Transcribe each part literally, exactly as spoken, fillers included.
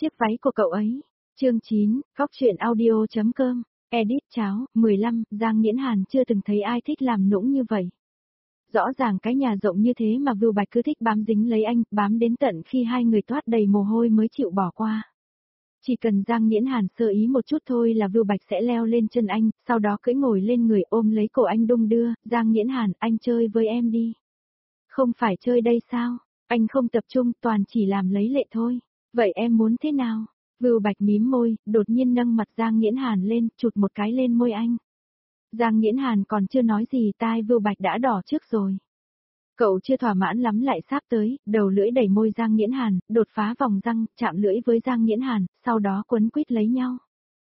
chiếc váy của cậu ấy. Chương chín, Cóc truyện audio.com, edit cháo, mười lăm, Giang Nghiễn Hàn chưa từng thấy ai thích làm nũng như vậy. Rõ ràng cái nhà rộng như thế mà Vưu Bạch cứ thích bám dính lấy anh, bám đến tận khi hai người toát đầy mồ hôi mới chịu bỏ qua. Chỉ cần Giang Nghiễn Hàn sơ ý một chút thôi là Vưu Bạch sẽ leo lên chân anh, sau đó cưỡi ngồi lên người ôm lấy cổ anh đung đưa, Giang Nghiễn Hàn, anh chơi với em đi. Không phải chơi đây sao, anh không tập trung, toàn chỉ làm lấy lệ thôi. Vậy em muốn thế nào? Vưu Bạch mím môi, đột nhiên nâng mặt Giang Nghiễn Hàn lên, chụt một cái lên môi anh. Giang Nghiễn Hàn còn chưa nói gì tai Vưu Bạch đã đỏ trước rồi. Cậu chưa thỏa mãn lắm lại sáp tới, đầu lưỡi đẩy môi Giang Nghiễn Hàn, đột phá vòng răng, chạm lưỡi với Giang Nghiễn Hàn, sau đó quấn quýt lấy nhau.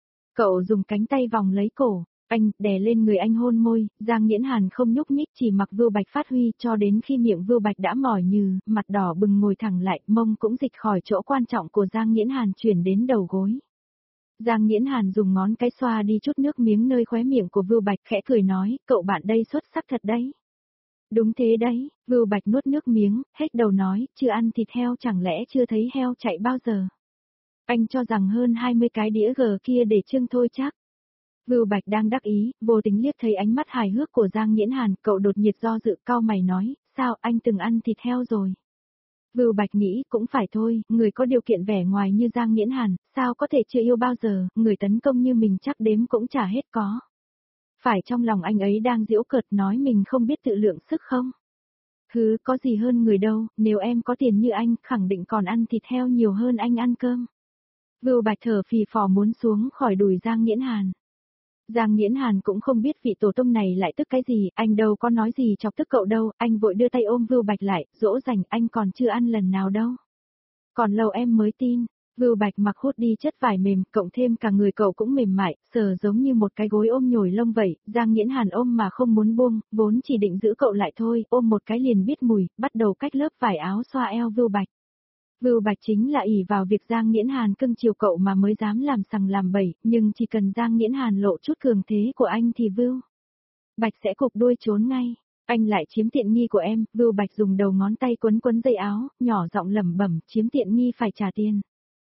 Cậu dùng cánh tay vòng lấy cổ, anh đè lên người anh hôn môi, Giang Nghiễn Hàn không nhúc nhích chỉ mặc Vưu Bạch phát huy cho đến khi miệng Vưu Bạch đã mỏi nhừ, mặt đỏ bừng ngồi thẳng lại, mông cũng dịch khỏi chỗ quan trọng của Giang Nghiễn Hàn chuyển đến đầu gối. Giang Nghiễn Hàn dùng ngón cái xoa đi chút nước miếng nơi khóe miệng của Vưu Bạch khẽ cười nói, cậu bạn đây xuất sắc thật đấy. Đúng thế đấy, Vưu Bạch nuốt nước miếng, hết đầu nói, chưa ăn thịt heo chẳng lẽ chưa thấy heo chạy bao giờ. Anh cho rằng hơn hai mươi cái đĩa gờ kia để trưng thôi chắc. Vưu Bạch đang đắc ý, vô tình liếc thấy ánh mắt hài hước của Giang Nghiễn Hàn, cậu đột nhiệt do dự cau mày nói, sao anh từng ăn thịt heo rồi. Vưu Bạch nghĩ cũng phải thôi, người có điều kiện vẻ ngoài như Giang Nghiễn Hàn, sao có thể chưa yêu bao giờ, người tấn công như mình chắc đếm cũng chả hết có. Phải trong lòng anh ấy đang giễu cợt nói mình không biết tự lượng sức không? Hứ, có gì hơn người đâu, nếu em có tiền như anh, khẳng định còn ăn thịt heo nhiều hơn anh ăn cơm. Vưu Bạch thở phì phò muốn xuống khỏi đùi Giang Nghiễn Hàn. Giang Nghiễn Hàn cũng không biết vị tổ tông này lại tức cái gì, anh đâu có nói gì chọc tức cậu đâu, anh vội đưa tay ôm Vưu Bạch lại, dỗ dành anh còn chưa ăn lần nào đâu. Còn lâu em mới tin. Vưu Bạch mặc hốt đi chất vải mềm, cộng thêm cả người cậu cũng mềm mại, sờ giống như một cái gối ôm nhồi lông vậy, Giang Nghiễn Hàn ôm mà không muốn buông, vốn chỉ định giữ cậu lại thôi, ôm một cái liền biết mùi, bắt đầu cách lớp vải áo xoa eo Vưu Bạch. Vưu Bạch chính là ỷ vào việc Giang Nghiễn Hàn cưng chiều cậu mà mới dám làm sằng làm bậy, nhưng chỉ cần Giang Nghiễn Hàn lộ chút cường thế của anh thì Vưu Bạch sẽ cụp đuôi trốn ngay. Anh lại chiếm tiện nghi của em, Vưu Bạch dùng đầu ngón tay quấn quấn dây áo, nhỏ giọng lẩm bẩm, chiếm tiện nghi phải trả tiền.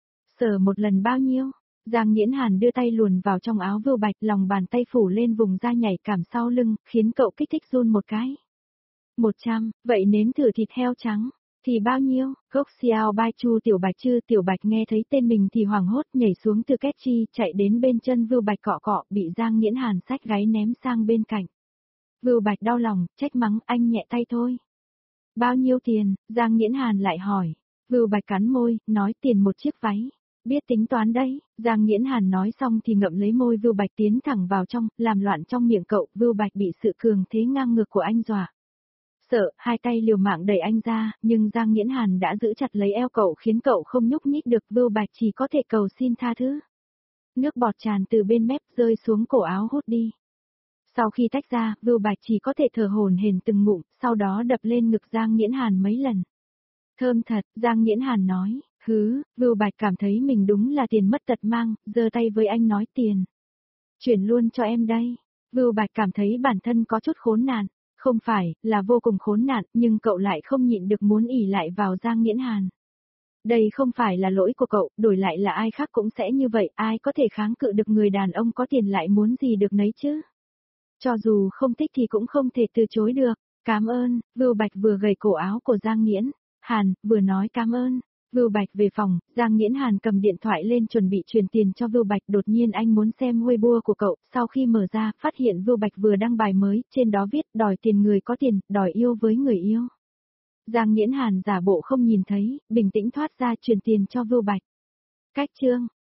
Sờ một lần bao nhiêu? Giang Nghiễn Hàn đưa tay luồn vào trong áo Vưu Bạch, lòng bàn tay phủ lên vùng da nhảy cảm sau lưng, khiến cậu kích thích run một cái. Một trăm, vậy nếm thử thịt heo trắng. Thì bao nhiêu? Gốc xiao bai chu Tiểu Bạch chư Tiểu Bạch nghe thấy tên mình thì hoảng hốt nhảy xuống từ két chi, chạy đến bên chân Vưu Bạch cọ cọ, bị Giang Nghiễn Hàn xách gáy ném sang bên cạnh. Vưu Bạch đau lòng, trách mắng, anh nhẹ tay thôi. Bao nhiêu tiền? Giang Nghiễn Hàn lại hỏi. Vưu Bạch cắn môi, nói tiền một chiếc váy. Biết tính toán đấy, Giang Nghiễn Hàn nói xong thì ngậm lấy môi Vưu Bạch tiến thẳng vào trong, làm loạn trong miệng cậu, Vưu Bạch bị sự cường thế ngang ngược của anh dọa. Sợ, hai tay liều mạng đẩy anh ra, nhưng Giang Nghiễn Hàn đã giữ chặt lấy eo cậu khiến cậu không nhúc nhích được, Vưu Bạch chỉ có thể cầu xin tha thứ. Nước bọt tràn từ bên mép rơi xuống cổ áo hút đi. Sau khi tách ra, Vưu Bạch chỉ có thể thở hổn hển từng ngụm, sau đó đập lên ngực Giang Nghiễn Hàn mấy lần. Thơm thật, Giang Nghiễn Hàn nói, hứ, Vưu Bạch cảm thấy mình đúng là tiền mất tật mang, giơ tay với anh nói tiền. Chuyển luôn cho em đây. Vưu Bạch cảm thấy bản thân có chút khốn nạn. Không phải, là vô cùng khốn nạn, nhưng cậu lại không nhịn được muốn ỉ lại vào Giang Nghiễn Hàn. Đây không phải là lỗi của cậu, đổi lại là ai khác cũng sẽ như vậy, ai có thể kháng cự được người đàn ông có tiền lại muốn gì được nấy chứ. Cho dù không thích thì cũng không thể từ chối được. Cảm ơn, Vưu Bạch vừa gầy cổ áo của Giang Nghiễn Hàn, vừa nói cảm ơn. Vưu Bạch về phòng, Giang Nghiễn Hàn cầm điện thoại lên chuẩn bị truyền tiền cho Vưu Bạch, đột nhiên anh muốn xem Weibo của cậu, sau khi mở ra, phát hiện Vưu Bạch vừa đăng bài mới, trên đó viết, đòi tiền người có tiền, đòi yêu với người yêu. Giang Nghiễn Hàn giả bộ không nhìn thấy, bình tĩnh thoát ra truyền tiền cho Vưu Bạch. Cách chương